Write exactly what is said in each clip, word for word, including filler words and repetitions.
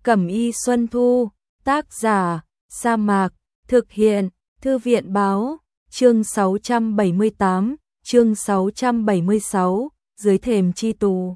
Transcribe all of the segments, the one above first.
Cẩm y Xuân Thu, tác giả, Sa Mạc, thực hiện, Thư viện báo, chương sáu trăm bảy mươi tám, chương sáu trăm bảy mươi sáu, dưới thềm chi tù.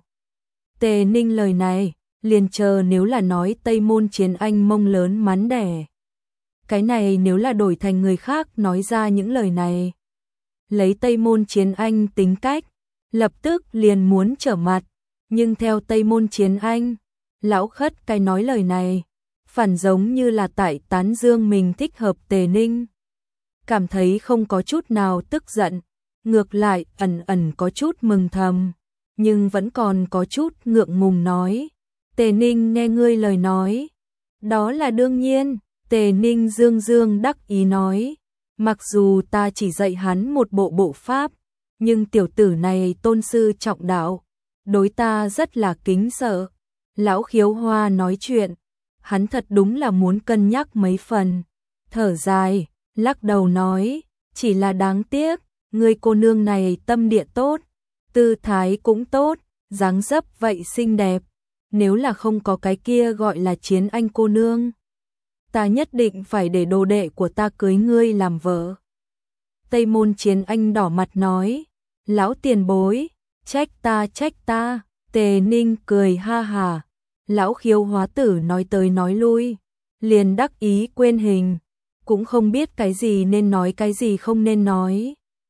Tề Ninh lời này, liền chờ nếu là nói Tây Môn Chiến Anh mông lớn mắn đẻ. Cái này nếu là đổi thành người khác nói ra những lời này. Lấy Tây Môn Chiến Anh tính cách, lập tức liền muốn trở mặt, nhưng theo Tây Môn Chiến Anh, lão khất cái nói lời này, phản giống như là tại tán dương mình thích hợp Tề Ninh. Cảm thấy không có chút nào tức giận, ngược lại ẩn ẩn có chút mừng thầm, nhưng vẫn còn có chút ngượng ngùng nói. Tề Ninh nghe ngươi lời nói, đó là đương nhiên. Tề Ninh dương dương đắc ý nói, mặc dù ta chỉ dạy hắn một bộ bộ pháp, nhưng tiểu tử này tôn sư trọng đạo, đối ta rất là kính sợ. Lão Khiếu Hoa nói chuyện, hắn thật đúng là muốn cân nhắc mấy phần, thở dài, lắc đầu nói, chỉ là đáng tiếc, người cô nương này tâm địa tốt, tư thái cũng tốt, dáng dấp vậy xinh đẹp, nếu là không có cái kia gọi là Chiến Anh cô nương, ta nhất định phải để đồ đệ của ta cưới ngươi làm vợ. Tây Môn Chiến Anh đỏ mặt nói, lão tiền bối, trách ta trách ta. Tề Ninh cười ha hà, lão Khiếu Hóa tử nói tới nói lui, liền đắc ý quên hình, cũng không biết cái gì nên nói cái gì không nên nói.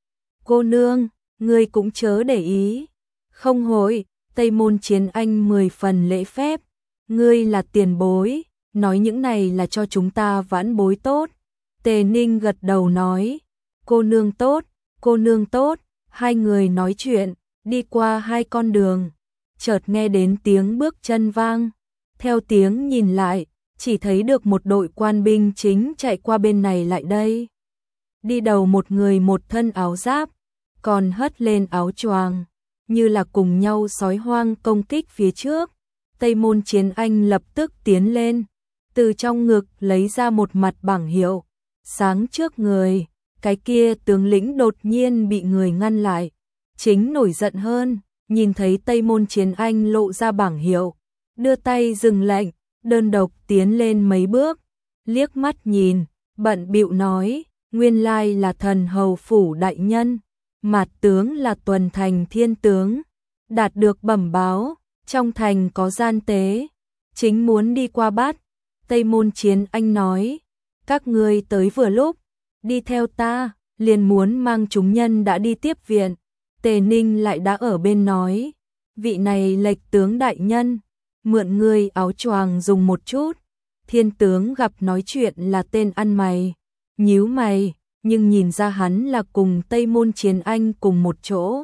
Cô nương, ngươi cũng chớ để ý. Không hội, Tây Môn Chiến Anh mười phần lễ phép, ngươi là tiền bối, nói những này là cho chúng ta vãn bối tốt. Tề Ninh gật đầu nói, cô nương tốt, cô nương tốt. Hai người nói chuyện, đi qua hai con đường, chợt nghe đến tiếng bước chân vang, theo tiếng nhìn lại, chỉ thấy được một đội quan binh chính chạy qua bên này lại đây. Đi đầu một người một thân áo giáp, còn hất lên áo choàng, như là cùng nhau sói hoang công kích phía trước. Tây Môn Chiến Anh lập tức tiến lên, từ trong ngực lấy ra một mặt bảng hiệu, sáng trước người. Cái kia tướng lĩnh đột nhiên bị người ngăn lại, chính nổi giận hơn, nhìn thấy Tây Môn Chiến Anh lộ ra bảng hiệu, đưa tay dừng lệnh, đơn độc tiến lên mấy bước, liếc mắt nhìn, bận bịu nói, nguyên lai là Thần Hầu phủ đại nhân, mạt tướng là Tuần Thành Thiên tướng, đạt được bẩm báo, trong thành có gian tế, chính muốn đi qua bắt. Tây Môn Chiến Anh nói, các ngươi tới vừa lúc, đi theo ta, liền muốn mang chúng nhân đã đi tiếp viện. Tề Ninh lại đã ở bên nói, vị này lệch tướng đại nhân, mượn ngươi áo choàng dùng một chút. Thiên tướng gặp nói chuyện là tên ăn mày, nhíu mày, nhưng nhìn ra hắn là cùng Tây Môn Chiến Anh cùng một chỗ,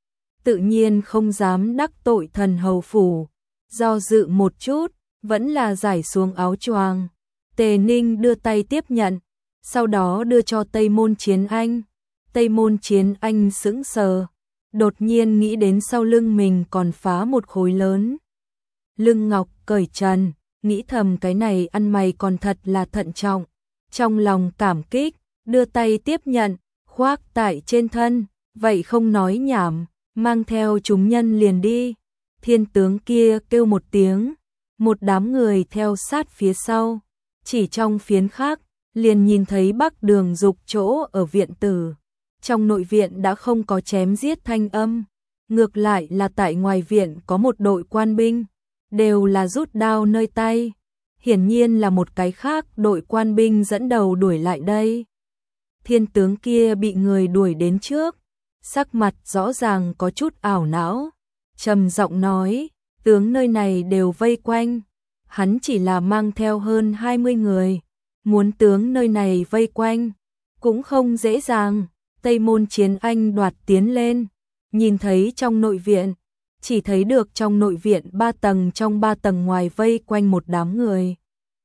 tự nhiên không dám đắc tội Thần Hầu phủ, do dự một chút, vẫn là giải xuống áo choàng. Tề Ninh đưa tay tiếp nhận, sau đó đưa cho Tây Môn Chiến Anh. Tây Môn Chiến Anh sững sờ, đột nhiên nghĩ đến sau lưng mình còn phá một khối lớn lưng ngọc cởi trần, nghĩ thầm cái này ăn mày còn thật là thận trọng, trong lòng cảm kích, đưa tay tiếp nhận, khoác tại trên thân, vậy không nói nhảm, mang theo chúng nhân liền đi. Thiên tướng kia kêu một tiếng, một đám người theo sát phía sau, chỉ trong phiến khắc, liền nhìn thấy Bắc Đường Dục chỗ ở viện tử. Trong nội viện đã không có chém giết thanh âm, ngược lại là tại ngoài viện có một đội quan binh, đều là rút đao nơi tay, hiển nhiên là một cái khác đội quan binh dẫn đầu đuổi lại đây. Thiên tướng kia bị người đuổi đến trước, sắc mặt rõ ràng có chút ảo não, trầm giọng nói, tướng nơi này đều vây quanh, hắn chỉ là mang theo hơn hai mươi người, muốn tướng nơi này vây quanh, cũng không dễ dàng. Tây Môn Chiến Anh đoạt tiến lên, nhìn thấy trong nội viện, chỉ thấy được trong nội viện ba tầng trong ba tầng ngoài vây quanh một đám người.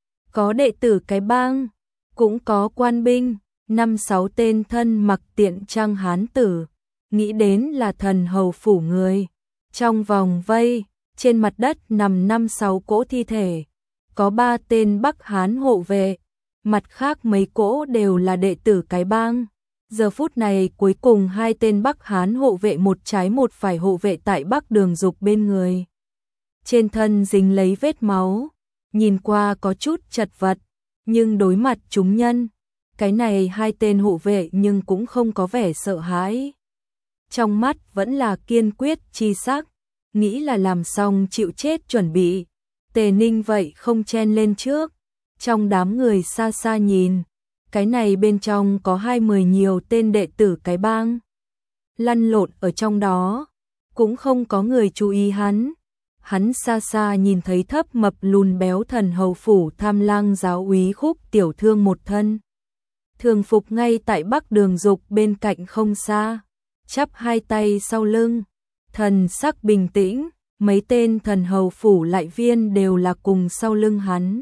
Có đệ tử cái bang, cũng có quan binh, năm sáu tên thân mặc tiện trang hán tử, nghĩ đến là Thần Hầu phủ người. Trong vòng vây, trên mặt đất nằm năm sáu cỗ thi thể, có ba tên Bắc Hán hộ vệ, mặt khác mấy cỗ đều là đệ tử cái bang. Giờ phút này cuối cùng hai tên Bắc Hán hộ vệ một trái một phải hộ vệ tại Bắc Đường Dục bên người. Trên thân dính lấy vết máu, nhìn qua có chút chật vật, nhưng đối mặt chúng nhân, cái này hai tên hộ vệ nhưng cũng không có vẻ sợ hãi. Trong mắt vẫn là kiên quyết chi sắc, nghĩ là làm xong chịu chết chuẩn bị. Tề Ninh vậy không chen lên trước, trong đám người xa xa nhìn, cái này bên trong có hai mươi nhiều tên đệ tử cái bang. Lăn lộn ở trong đó, cũng không có người chú ý hắn. Hắn xa xa nhìn thấy thấp mập lùn béo thần hầu phủ Tham Lang giáo úy Khúc Tiểu Thương một thân. Thường phục ngay tại Bắc Đường Dục bên cạnh không xa, chắp hai tay sau lưng, thần sắc bình tĩnh, mấy tên thần hầu phủ lại viên đều là cùng sau lưng hắn.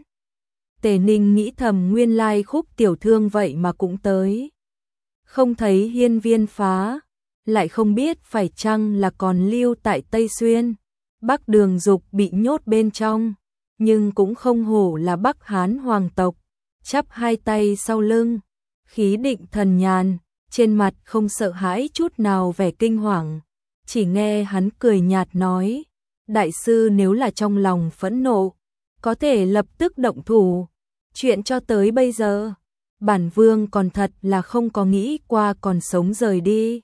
Tề Ninh nghĩ thầm nguyên lai Khúc Tiểu Thương vậy mà cũng tới. Không thấy hiên viên phá, lại không biết phải chăng là còn lưu tại Tây Xuyên. Bắc Đường Dục bị nhốt bên trong, nhưng cũng không hổ là Bắc Hán hoàng tộc, chắp hai tay sau lưng, khí định thần nhàn, trên mặt không sợ hãi chút nào vẻ kinh hoàng, chỉ nghe hắn cười nhạt nói, đại sư nếu là trong lòng phẫn nộ, có thể lập tức động thủ, chuyện cho tới bây giờ, bản vương còn thật là không có nghĩ qua còn sống rời đi.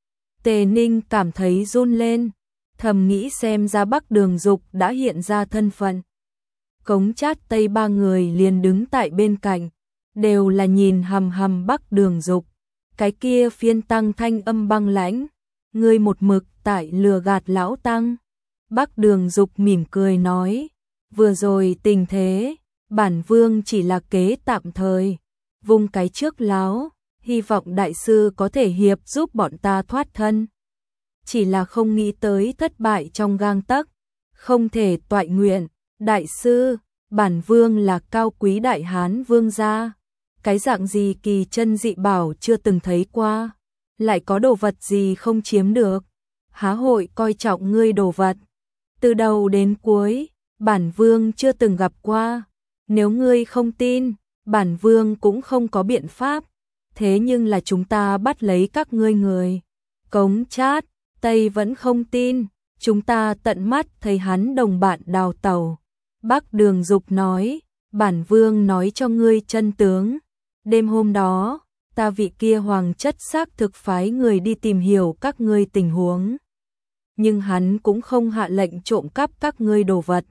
Tề Ninh cảm thấy run lên, thầm nghĩ xem ra Bắc Đường Dục đã hiện ra thân phận. Cống Chát Tây ba người liền đứng tại bên cạnh, đều là nhìn hầm hầm Bắc Đường Dục. Cái kia phiên tăng thanh âm băng lãnh, ngươi một mực tại lừa gạt lão tăng. Bắc Đường Dục mỉm cười nói, vừa rồi tình thế, bản vương chỉ là kế tạm thời, vung cái trước láo, hy vọng đại sư có thể hiệp giúp bọn ta thoát thân. Chỉ là không nghĩ tới thất bại trong gang tấc, không thể toại nguyện, đại sư, bản vương là cao quý đại hán vương gia, cái dạng gì kỳ chân dị bảo chưa từng thấy qua, lại có đồ vật gì không chiếm được, há hội coi trọng ngươi đồ vật, từ đầu đến cuối, bản vương chưa từng gặp qua, nếu ngươi không tin, bản vương cũng không có biện pháp, thế nhưng là chúng ta bắt lấy các ngươi người. Cống Chát Tây vẫn không tin, chúng ta tận mắt thấy hắn đồng bạn đào tẩu. Bắc Đường Dục nói, bản vương nói cho ngươi chân tướng. Đêm hôm đó, ta vị kia hoàng chất xác thực phái người đi tìm hiểu các ngươi tình huống. Nhưng hắn cũng không hạ lệnh trộm cắp các ngươi đồ vật.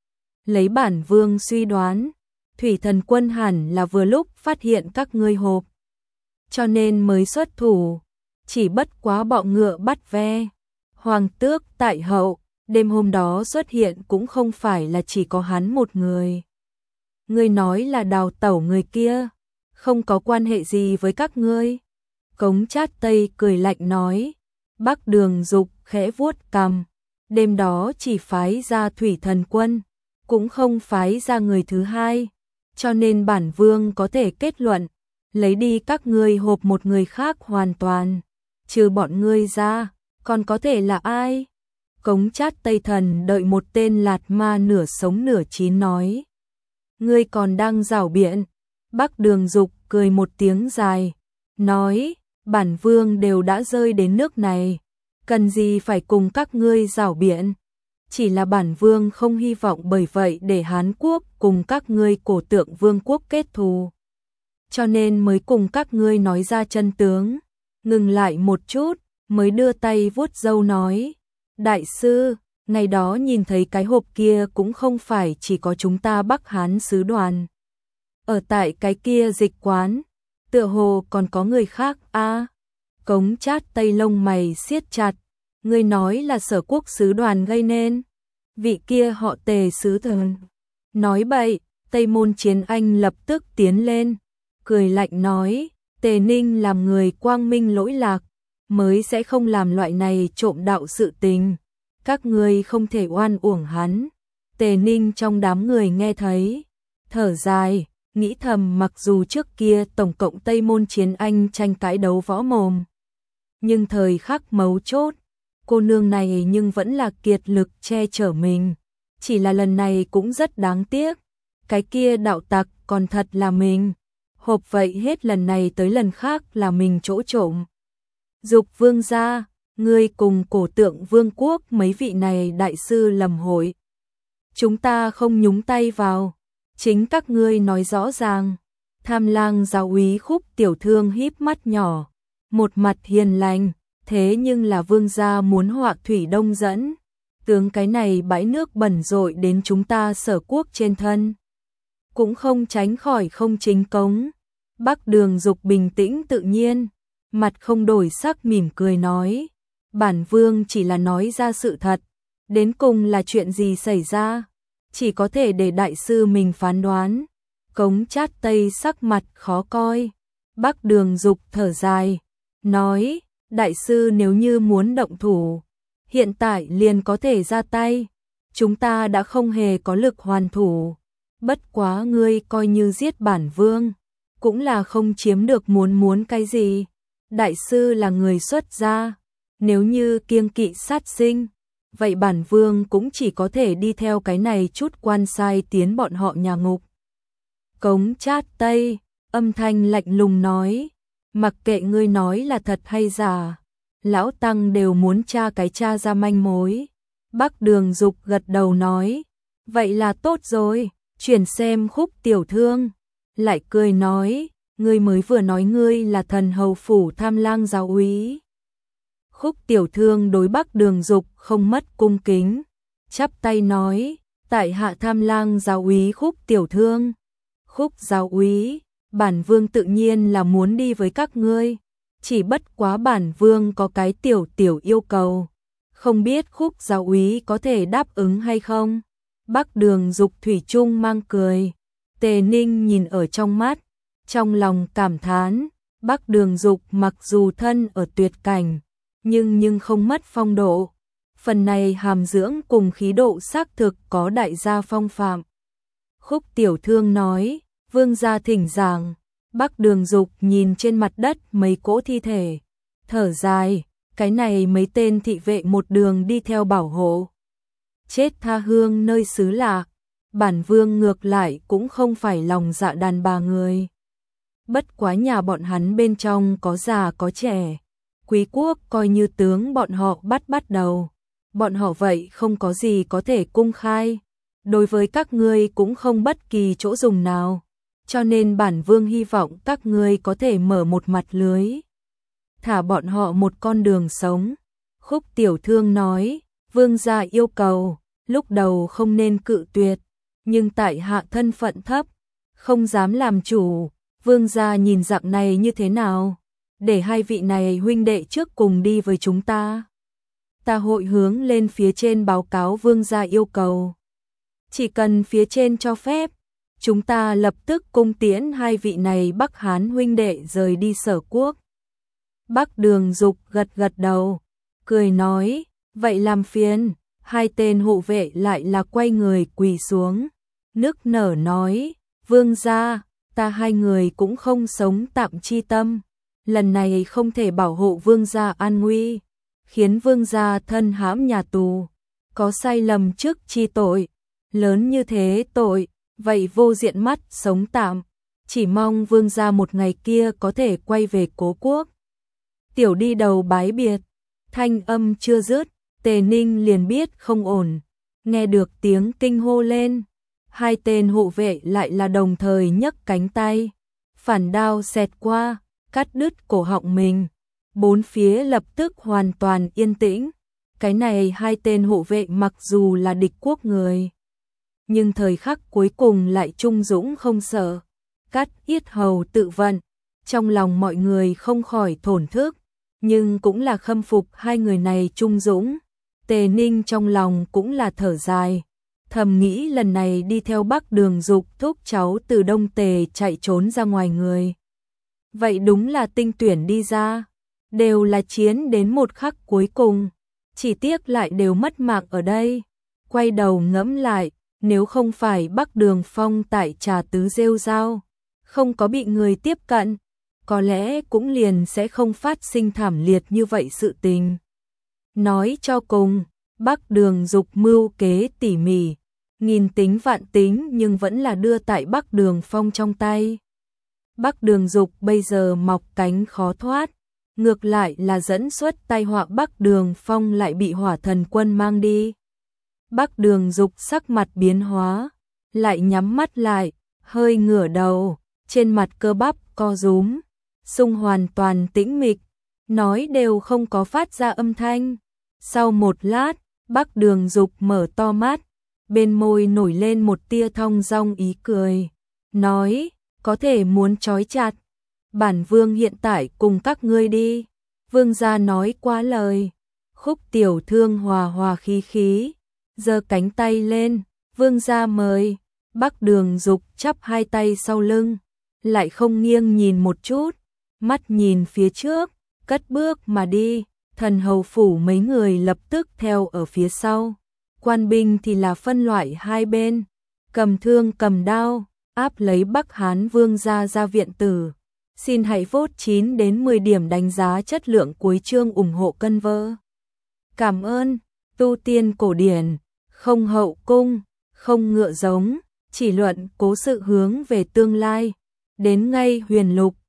Lấy bản vương suy đoán, Thủy Thần Quân hẳn là vừa lúc phát hiện các ngươi hộp. Cho nên mới xuất thủ, chỉ bất quá bọ ngựa bắt ve. Hoàng tước tại hậu, đêm hôm đó xuất hiện cũng không phải là chỉ có hắn một người. Ngươi nói là đào tẩu người kia, không có quan hệ gì với các ngươi. Cống Chát Tây cười lạnh nói, Bắc Đường Dục khẽ vuốt cằm, đêm đó chỉ phái ra Thủy Thần Quân, cũng không phái ra người thứ hai, cho nên bản vương có thể kết luận, lấy đi các ngươi hộp một người khác hoàn toàn, trừ bọn ngươi ra, còn có thể là ai? Cống Chát Tây Thần đợi một tên lạt ma nửa sống nửa chín nói. Ngươi còn đang giảo biện. Bắc Đường Dục cười một tiếng dài, nói, bản vương đều đã rơi đến nước này, cần gì phải cùng các ngươi giảo biện. Chỉ là bản vương không hy vọng bởi vậy để Hán Quốc cùng các ngươi cổ tượng vương quốc kết thù. Cho nên mới cùng các ngươi nói ra chân tướng, ngừng lại một chút, mới đưa tay vuốt râu nói, đại sư, ngày đó nhìn thấy cái hộp kia cũng không phải chỉ có chúng ta Bắc Hán sứ đoàn. Ở tại cái kia dịch quán, tựa hồ còn có người khác a. À, Cống Chát Tây lông mày siết chặt, ngươi nói là Sở Quốc sứ đoàn gây nên. Vị kia họ Tề sứ thần. Nói bậy, Tây Môn Chiến Anh lập tức tiến lên, cười lạnh nói, Tề Ninh làm người quang minh lỗi lạc, mới sẽ không làm loại này trộm đạo sự tình. Các ngươi không thể oan uổng hắn. Tề Ninh trong đám người nghe thấy, thở dài, nghĩ thầm mặc dù trước kia tổng cộng Tây Môn Chiến Anh tranh cãi đấu võ mồm, nhưng thời khắc mấu chốt, cô nương này nhưng vẫn là kiệt lực che chở mình. Chỉ là lần này cũng rất đáng tiếc, cái kia đạo tặc còn thật là mình. Hộp vậy hết lần này tới lần khác là mình chỗ trộm. Dục vương gia, ngươi cùng cổ tượng vương quốc mấy vị này đại sư lầm hội. Chúng ta không nhúng tay vào, Chính các ngươi nói rõ ràng. Tham Lang giáo úy Khúc Tiểu Thương híp mắt nhỏ, một mặt hiền lành, thế nhưng là vương gia muốn họa thủy đông dẫn, tướng cái này bãi nước bẩn rội đến chúng ta Sở Quốc trên thân, cũng không tránh khỏi không chính cống. Bắc Đường Dục bình tĩnh tự nhiên, mặt không đổi sắc mỉm cười nói, bản vương chỉ là nói ra sự thật, đến cùng là chuyện gì xảy ra, chỉ có thể để đại sư mình phán đoán. Cống Chát Tây sắc mặt khó coi, Bắc Đường Dục thở dài, nói, đại sư nếu như muốn động thủ, hiện tại liền có thể ra tay, chúng ta đã không hề có lực hoàn thủ, bất quá ngươi coi như giết bản vương, cũng là không chiếm được muốn muốn cái gì, đại sư là người xuất gia, nếu như kiêng kỵ sát sinh, vậy bản vương cũng chỉ có thể đi theo cái này chút quan sai tiến bọn họ nhà ngục. Cống Chát Tây, âm thanh lạnh lùng nói, mặc kệ ngươi nói là thật hay giả, lão tăng đều muốn tra cái tra ra manh mối. Bắc Đường Dục gật đầu nói, vậy là tốt rồi, chuyển xem Khúc Tiểu Thương, lại cười nói, ngươi mới vừa nói ngươi là thần hầu phủ Tham Lang giáo úy. Khúc Tiểu Thương đối Bắc Đường Dục không mất cung kính, chắp tay nói, tại hạ Tham Lang giáo úy Khúc Tiểu Thương. Khúc giáo úy, bản vương tự nhiên là muốn đi với các ngươi, chỉ bất quá bản vương có cái tiểu tiểu yêu cầu, không biết Khúc giáo úy có thể đáp ứng hay không. Bắc Đường Dục thủy chung mang cười, Tề Ninh nhìn ở trong mắt, trong lòng cảm thán, Bắc Đường Dục mặc dù thân ở tuyệt cảnh, nhưng nhưng không mất phong độ, phần này hàm dưỡng cùng khí độ xác thực có đại gia phong phạm. Khúc Tiểu Thương nói, vương gia thỉnh giảng. Bắc Đường Dục nhìn trên mặt đất mấy cỗ thi thể, thở dài, cái này mấy tên thị vệ một đường đi theo bảo hộ, chết tha hương nơi xứ lạ, bản vương ngược lại cũng không phải lòng dạ đàn bà người. Bất quá nhà bọn hắn bên trong có già có trẻ, quý quốc coi như tướng bọn họ bắt bắt đầu, bọn họ vậy không có gì có thể cung khai, đối với các ngươi cũng không bất kỳ chỗ dùng nào, cho nên bản vương hy vọng các ngươi có thể mở một mặt lưới, thả bọn họ một con đường sống. Khúc Tiểu Thương nói, vương gia yêu cầu, lúc đầu không nên cự tuyệt, nhưng tại hạ thân phận thấp, không dám làm chủ, vương gia nhìn dạng này như thế nào, để hai vị này huynh đệ trước cùng đi với chúng ta. Ta hội hướng lên phía trên báo cáo vương gia yêu cầu. Chỉ cần phía trên cho phép, chúng ta lập tức cung tiễn hai vị này Bắc Hán huynh đệ rời đi Sở Quốc. Bắc Đường Dục gật gật đầu, cười nói, vậy làm phiền. Hai tên hộ vệ lại là quay người quỳ xuống, nức nở nói, vương gia, ta hai người cũng không sống tạm chi tâm, lần này không thể bảo hộ vương gia an nguy, khiến vương gia thân hãm nhà tù, có sai lầm trước chi tội, lớn như thế tội, vậy vô diện mắt sống tạm, chỉ mong vương gia một ngày kia có thể quay về cố quốc. Tiểu đi đầu bái biệt, thanh âm chưa dứt, Tề Ninh liền biết không ổn, nghe được tiếng kinh hô lên, hai tên hộ vệ lại là đồng thời nhấc cánh tay, phản đao xẹt qua, cắt đứt cổ họng mình, bốn phía lập tức hoàn toàn yên tĩnh, cái này hai tên hộ vệ mặc dù là địch quốc người, nhưng thời khắc cuối cùng lại trung dũng không sợ, cắt yết hầu tự vận, trong lòng mọi người không khỏi thổn thức, nhưng cũng là khâm phục hai người này trung dũng. Tề Ninh trong lòng cũng là thở dài, thầm nghĩ lần này đi theo Bắc Đường Dục thúc cháu từ Đông Tề chạy trốn ra ngoài người. Vậy đúng là tinh tuyển đi ra, đều là chiến đến một khắc cuối cùng, chỉ tiếc lại đều mất mạng ở đây. Quay đầu ngẫm lại, nếu không phải Bắc Đường Phong tại Trà Tứ rêu rao, không có bị người tiếp cận, có lẽ cũng liền sẽ không phát sinh thảm liệt như vậy sự tình. Nói cho cùng, Bắc Đường Dục mưu kế tỉ mỉ, nghìn tính vạn tính nhưng vẫn là đưa tại Bắc Đường Phong trong tay. Bắc Đường Dục bây giờ mọc cánh khó thoát, ngược lại là dẫn xuất tai họa Bắc Đường Phong lại bị Hỏa Thần Quân mang đi. Bắc Đường Dục sắc mặt biến hóa, lại nhắm mắt lại, hơi ngửa đầu, trên mặt cơ bắp co rúm, Sung hoàn toàn tĩnh mịch, nói đều không có phát ra âm thanh. Sau một lát, Bắc Đường Dục mở to mắt, bên môi nổi lên một tia thong dong ý cười, nói, có thể muốn trói chặt. Bản vương hiện tại cùng các ngươi đi. Vương gia nói quá lời. Khúc Tiểu Thương hòa hòa khí khí, giơ cánh tay lên, vương gia mời. Bắc Đường Dục chắp hai tay sau lưng, lại không nghiêng nhìn một chút, mắt nhìn phía trước, cất bước mà đi. Thần hầu phủ mấy người lập tức theo ở phía sau. Quan binh thì là phân loại hai bên, cầm thương cầm đao, áp lấy Bắc Hán vương gia ra viện tử. Xin hãy vote chín đến mười điểm đánh giá chất lượng cuối chương ủng hộ cân vơ. Cảm ơn. Tu tiên cổ điển, không hậu cung, không ngựa giống, chỉ luận cố sự hướng về tương lai. Đến ngay huyền lục,